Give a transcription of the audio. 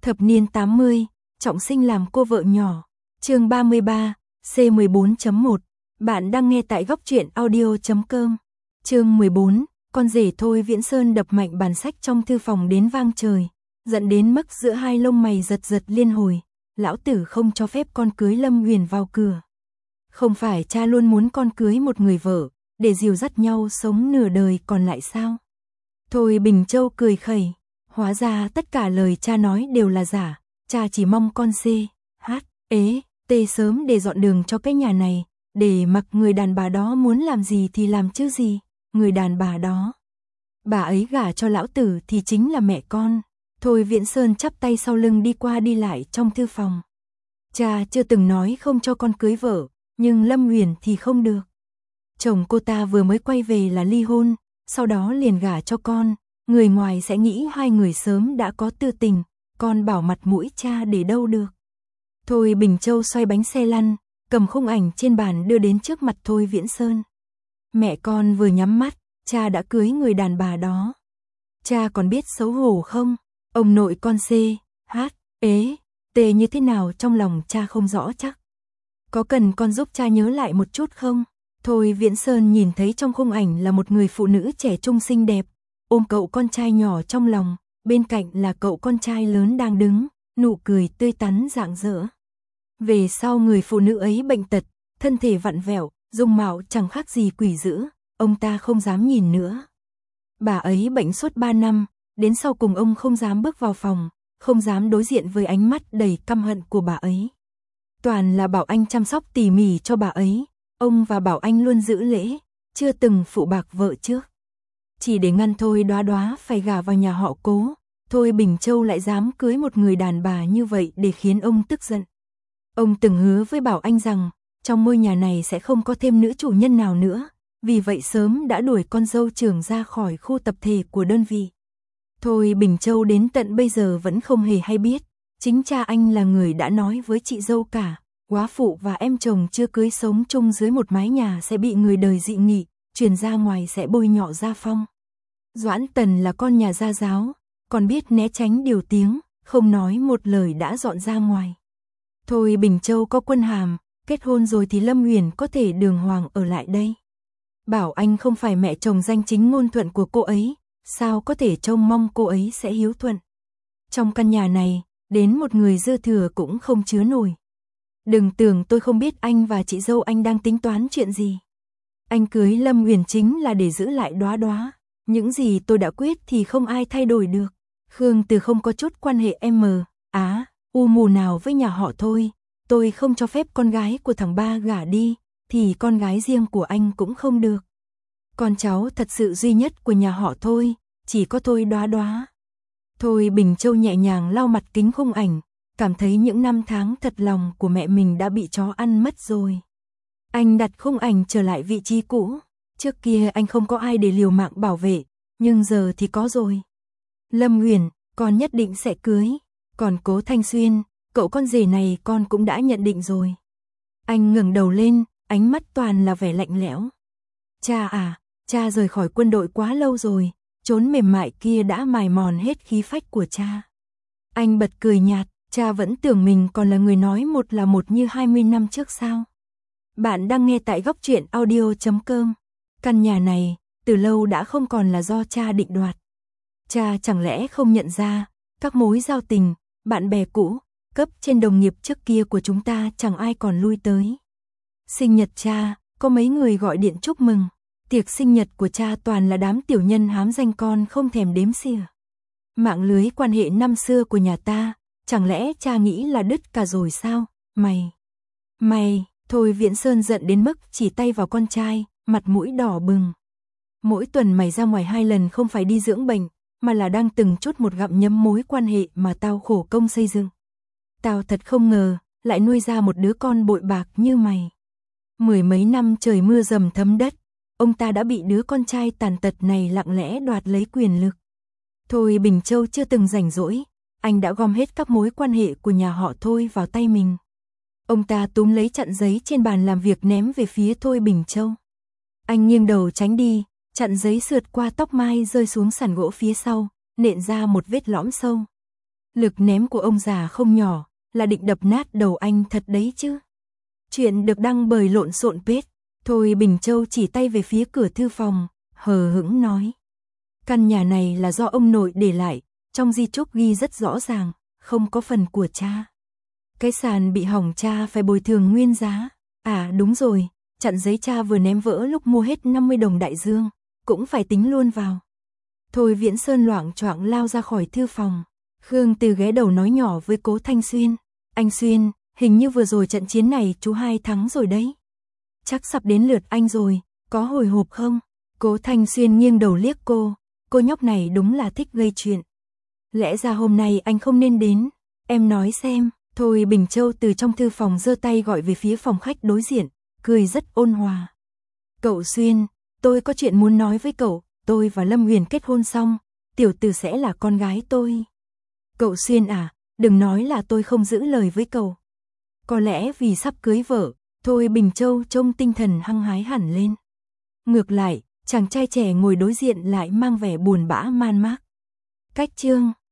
Thập niên 80, trọng sinh làm cô vợ nhỏ. Chương 33, C14.1. Bạn đang nghe tại góc truyện audio.com. Chương 14, con rể Thôi Viễn Sơn đập mạnh bàn sách trong thư phòng đến vang trời, dẫn đến mức giữa hai lông mày giật giật liên hồi. Lão tử không cho phép con cưới Lâm Huyền vào cửa. Không phải cha luôn muốn con cưới một người vợ, để dìu dắt nhau sống nửa đời còn lại sao? Thôi Bình Châu cười khẩy, hóa ra tất cả lời cha nói đều là giả, cha chỉ mong con T sớm để dọn đường cho cái nhà này, để mặc người đàn bà đó muốn làm gì thì làm chứ gì, người đàn bà đó. Bà ấy gả cho lão tử thì chính là mẹ con. Thôi Viễn Sơn chắp tay sau lưng đi qua đi lại trong thư phòng. Cha chưa từng nói không cho con cưới vợ, nhưng Lâm Huyền thì không được. Chồng cô ta vừa mới quay về là ly hôn, sau đó liền gả cho con, người ngoài sẽ nghĩ hai người sớm đã có tư tình, con bảo mặt mũi cha để đâu được. Thôi Bình Châu xoay bánh xe lăn, cầm khung ảnh trên bàn đưa đến trước mặt Thôi Viễn Sơn. Mẹ con vừa nhắm mắt, cha đã cưới người đàn bà đó. Cha còn biết xấu hổ không? Ông nội con T như thế nào trong lòng cha không rõ chắc. Có cần con giúp cha nhớ lại một chút không? Thôi Viễn Sơn nhìn thấy trong khung ảnh là một người phụ nữ trẻ trung xinh đẹp, ôm cậu con trai nhỏ trong lòng, bên cạnh là cậu con trai lớn đang đứng, nụ cười tươi tắn rạng rỡ. Về sau người phụ nữ ấy bệnh tật, thân thể vặn vẹo, dung mạo chẳng khác gì quỷ dữ, ông ta không dám nhìn nữa. Bà ấy bệnh suốt 3 năm, đến sau cùng ông không dám bước vào phòng, không dám đối diện với ánh mắt đầy căm hận của bà ấy. Toàn là Bảo Anh chăm sóc tỉ mỉ cho bà ấy, ông và Bảo Anh luôn giữ lễ, chưa từng phụ bạc vợ trước. Chỉ để ngăn Thôi Đóa Đóa phải gả vào nhà họ Cố, Thôi Bình Châu lại dám cưới một người đàn bà như vậy để khiến ông tức giận. Ông từng hứa với Bảo Anh rằng, trong ngôi nhà này sẽ không có thêm nữ chủ nhân nào nữa, vì vậy sớm đã đuổi con dâu trưởng ra khỏi khu tập thể của đơn vị. Thôi Bình Châu đến tận bây giờ vẫn không hề hay biết, chính cha anh là người đã nói với chị dâu cả, góa phụ và em chồng chưa cưới sống chung dưới một mái nhà sẽ bị người đời dị nghị, truyền ra ngoài sẽ bôi nhọ gia phong. Doãn Tần là con nhà gia giáo, còn biết né tránh điều tiếng, không nói một lời đã dọn ra ngoài. Thôi Bình Châu có quân hàm, kết hôn rồi thì Lâm Huyền có thể đường hoàng ở lại đây. Bảo Anh không phải mẹ chồng danh chính ngôn thuận của cô ấy, sao có thể trông mong cô ấy sẽ hiếu thuận. Trong căn nhà này, đến một người dư thừa cũng không chứa nổi. Đừng tưởng tôi không biết anh và chị dâu anh đang tính toán chuyện gì. Anh cưới Lâm Huyền chính là để giữ lại Đóa Đóa. Những gì tôi đã quyết thì không ai thay đổi được. Khương Từ không có chút quan hệ mù nào với nhà họ Thôi. Tôi không cho phép con gái của thằng ba gả đi, thì con gái riêng của anh cũng không được. Con cháu thật sự duy nhất của nhà họ Thôi, chỉ có Thôi Đóa Đóa. Thôi Bình Châu nhẹ nhàng lau mặt kính khung ảnh, cảm thấy những năm tháng thật lòng của mẹ mình đã bị chó ăn mất rồi. Anh đặt khung ảnh trở lại vị trí cũ. Trước kia anh không có ai để liều mạng bảo vệ, nhưng giờ thì có rồi. Lâm Huyền, con nhất định sẽ cưới. Còn Cố Thanh Xuyên, cậu con rể này con cũng đã nhận định rồi. Anh ngẩng đầu lên, ánh mắt toàn là vẻ lạnh lẽo. Cha à, cha rời khỏi quân đội quá lâu rồi, chốn mềm mại kia đã mài mòn hết khí phách của cha. Anh bật cười nhạt, cha vẫn tưởng mình còn là người nói một là một như 20 năm trước sao. Bạn đang nghe tại góc truyện audio.com. Căn nhà này, từ lâu đã không còn là do cha định đoạt. Cha chẳng lẽ không nhận ra, các mối giao tình, bạn bè cũ, cấp trên đồng nghiệp trước kia của chúng ta chẳng ai còn lui tới. Sinh nhật cha, có mấy người gọi điện chúc mừng. Tiệc sinh nhật của cha toàn là đám tiểu nhân hám danh con không thèm đếm xỉa. Mạng lưới quan hệ năm xưa của nhà ta, chẳng lẽ cha nghĩ là đứt cả rồi sao? Mày, Thôi Viễn Sơn giận đến mức chỉ tay vào con trai, mặt mũi đỏ bừng. Mỗi tuần mày ra ngoài 2 lần không phải đi dưỡng bệnh, mà là đang từng chút một gặm nhấm mối quan hệ mà tao khổ công xây dựng. Tao thật không ngờ, lại nuôi ra một đứa con bội bạc như mày. 10 mấy năm trời mưa dầm thấm đất, ông ta đã bị đứa con trai tàn tật này lặng lẽ đoạt lấy quyền lực. Thôi Bình Châu chưa từng rảnh rỗi, anh đã gom hết các mối quan hệ của nhà họ Thôi vào tay mình. Ông ta túm lấy chặn giấy trên bàn làm việc ném về phía Thôi Bình Châu. Anh nghiêng đầu tránh đi, chặn giấy sượt qua tóc mai rơi xuống sàn gỗ phía sau, nện ra một vết lõm sâu. Lực ném của ông già không nhỏ, là định đập nát đầu anh thật đấy chứ. Chuyện được đăng bởi Lộn Xộn Page. Thôi Bình Châu chỉ tay về phía cửa thư phòng, hờ hững nói. Căn nhà này là do ông nội để lại, trong di chúc ghi rất rõ ràng, không có phần của cha. Cái sàn bị hỏng cha phải bồi thường nguyên giá. À đúng rồi, chặn giấy cha vừa ném vỡ lúc mua hết 50 đồng đại dương, cũng phải tính luôn vào. Thôi Viễn Sơn loạng choạng lao ra khỏi thư phòng. Khương Từ ghé đầu nói nhỏ với Cố Thanh Xuyên. Anh Xuyên, hình như vừa rồi trận chiến này chú hai thắng rồi đấy. Chắc sắp đến lượt anh rồi, có hồi hộp không? Cố Thanh Xuyên nghiêng đầu liếc cô nhóc này đúng là thích gây chuyện. Lẽ ra hôm nay anh không nên đến, em nói xem. Thôi Bình Châu từ trong thư phòng giơ tay gọi về phía phòng khách đối diện, cười rất ôn hòa. Cậu Xuyên, tôi có chuyện muốn nói với cậu, tôi và Lâm Huyền kết hôn xong, tiểu tử sẽ là con gái tôi. Cậu Xuyên à, đừng nói là tôi không giữ lời với cậu. Có lẽ vì sắp cưới vợ, Thôi Bình Châu trông tinh thần hăng hái hẳn lên. Ngược lại, chàng trai trẻ ngồi đối diện lại mang vẻ buồn bã man mác. Cách chương